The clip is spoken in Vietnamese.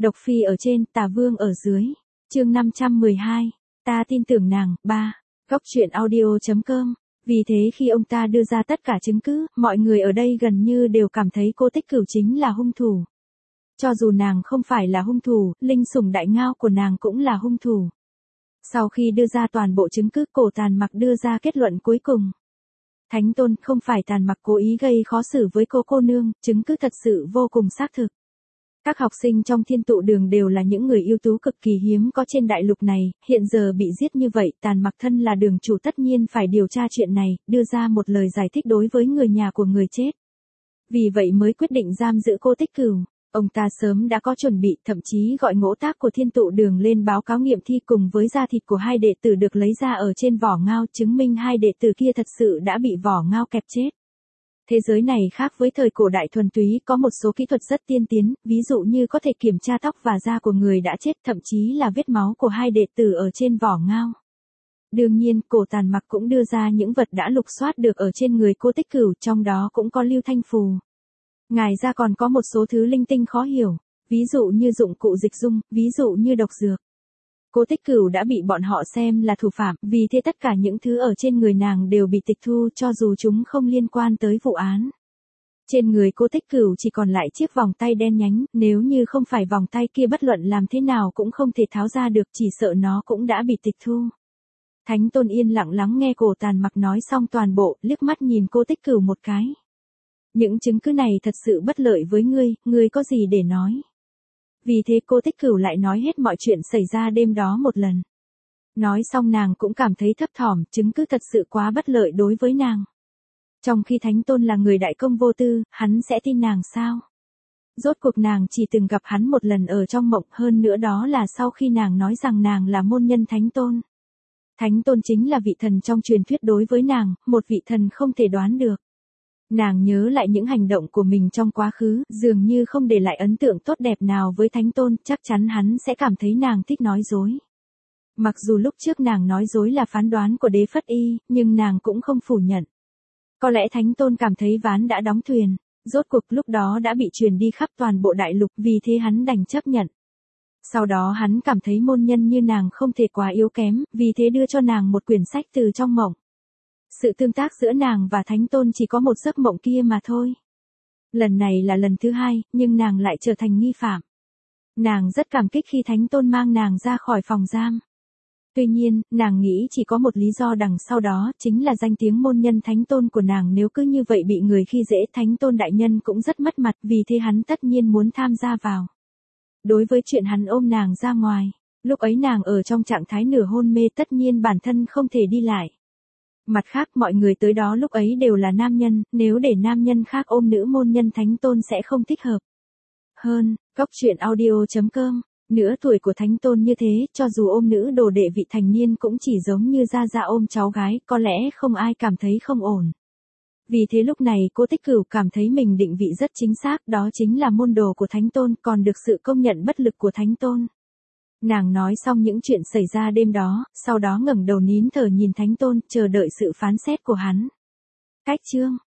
Độc phi ở trên, tà vương ở dưới. Chương 512. Ta tin tưởng nàng. 3. Góc truyện audio.com. Vì thế khi ông ta đưa ra tất cả chứng cứ, mọi người ở đây gần như đều cảm thấy cô Tích Cửu chính là hung thủ. Cho dù nàng không phải là hung thủ, linh sủng đại ngao của nàng cũng là hung thủ. Sau khi đưa ra toàn bộ chứng cứ, Cổ Tàn Mặc đưa ra kết luận cuối cùng. Thánh Tôn, không phải Tàn Mặc cố ý gây khó xử với cô nương, chứng cứ thật sự vô cùng xác thực. Các học sinh trong Thiên Tụ Đường đều là những người ưu tú cực kỳ hiếm có trên đại lục này, hiện giờ bị giết như vậy, Tàn Mặc thân là đường chủ tất nhiên phải điều tra chuyện này, đưa ra một lời giải thích đối với người nhà của người chết. Vì vậy mới quyết định giam giữ cô Tích Cửu. Ông ta sớm đã có chuẩn bị, thậm chí gọi Ngỗ Tác của Thiên Tụ Đường lên báo cáo nghiệm thi cùng với da thịt của hai đệ tử được lấy ra ở trên vỏ ngao, chứng minh hai đệ tử kia thật sự đã bị vỏ ngao kẹp chết. Thế giới này khác với thời cổ đại thuần túy, có một số kỹ thuật rất tiên tiến, ví dụ như có thể kiểm tra tóc và da của người đã chết, thậm chí là vết máu của hai đệ tử ở trên vỏ ngao. Đương nhiên, Cổ Tàn Mặc cũng đưa ra những vật đã lục soát được ở trên người cô Tích Cửu, trong đó cũng có lưu thanh phù. Ngoài ra còn có một số thứ linh tinh khó hiểu, ví dụ như dụng cụ dịch dung, ví dụ như độc dược. Cô Tích Cửu đã bị bọn họ xem là thủ phạm, vì thế tất cả những thứ ở trên người nàng đều bị tịch thu cho dù chúng không liên quan tới vụ án. Trên người cô Tích Cửu chỉ còn lại chiếc vòng tay đen nhánh, nếu như không phải vòng tay kia bất luận làm thế nào cũng không thể tháo ra được, chỉ sợ nó cũng đã bị tịch thu. Thánh Tôn yên lặng lắng nghe Cổ Tàn Mặc nói xong toàn bộ, liếc mắt nhìn cô Tích Cửu một cái. Những chứng cứ này thật sự bất lợi với ngươi có gì để nói? Vì thế cô Tích Cửu lại nói hết mọi chuyện xảy ra đêm đó một lần. Nói xong nàng cũng cảm thấy thấp thỏm, chứng cứ thật sự quá bất lợi đối với nàng. Trong khi Thánh Tôn là người đại công vô tư, hắn sẽ tin nàng sao? Rốt cuộc nàng chỉ từng gặp hắn một lần ở trong mộng, hơn nữa đó là sau khi nàng nói rằng nàng là môn nhân Thánh Tôn. Thánh Tôn chính là vị thần trong truyền thuyết đối với nàng, một vị thần không thể đoán được. Nàng nhớ lại những hành động của mình trong quá khứ, dường như không để lại ấn tượng tốt đẹp nào với Thánh Tôn, chắc chắn hắn sẽ cảm thấy nàng thích nói dối. Mặc dù lúc trước nàng nói dối là phán đoán của Đế Phất Y, nhưng nàng cũng không phủ nhận. Có lẽ Thánh Tôn cảm thấy ván đã đóng thuyền, rốt cuộc lúc đó đã bị truyền đi khắp toàn bộ đại lục, vì thế hắn đành chấp nhận. Sau đó hắn cảm thấy môn nhân như nàng không thể quá yếu kém, vì thế đưa cho nàng một quyển sách từ trong mộng. Sự tương tác giữa nàng và Thánh Tôn chỉ có một giấc mộng kia mà thôi. Lần này là lần thứ hai, nhưng nàng lại trở thành nghi phạm. Nàng rất cảm kích khi Thánh Tôn mang nàng ra khỏi phòng giam. Tuy nhiên, nàng nghĩ chỉ có một lý do đằng sau đó, chính là danh tiếng môn nhân Thánh Tôn của nàng, nếu cứ như vậy bị người khi dễ, Thánh Tôn đại nhân cũng rất mất mặt, vì thế hắn tất nhiên muốn tham gia vào. Đối với chuyện hắn ôm nàng ra ngoài, lúc ấy nàng ở trong trạng thái nửa hôn mê, tất nhiên bản thân không thể đi lại. Mặt khác mọi người tới đó lúc ấy đều là nam nhân, nếu để nam nhân khác ôm nữ môn nhân Thánh Tôn sẽ không thích hợp. Hơn, góc truyện audio.com, nửa tuổi của Thánh Tôn như thế, cho dù ôm nữ đồ đệ vị thành niên cũng chỉ giống như Gia Gia ôm cháu gái, có lẽ không ai cảm thấy không ổn. Vì thế lúc này cô Tích Cửu cảm thấy mình định vị rất chính xác, đó chính là môn đồ của Thánh Tôn, còn được sự công nhận bất lực của Thánh Tôn. Nàng nói xong những chuyện xảy ra đêm đó, sau đó ngẩng đầu nín thở nhìn Thánh Tôn, chờ đợi sự phán xét của hắn. Cách chương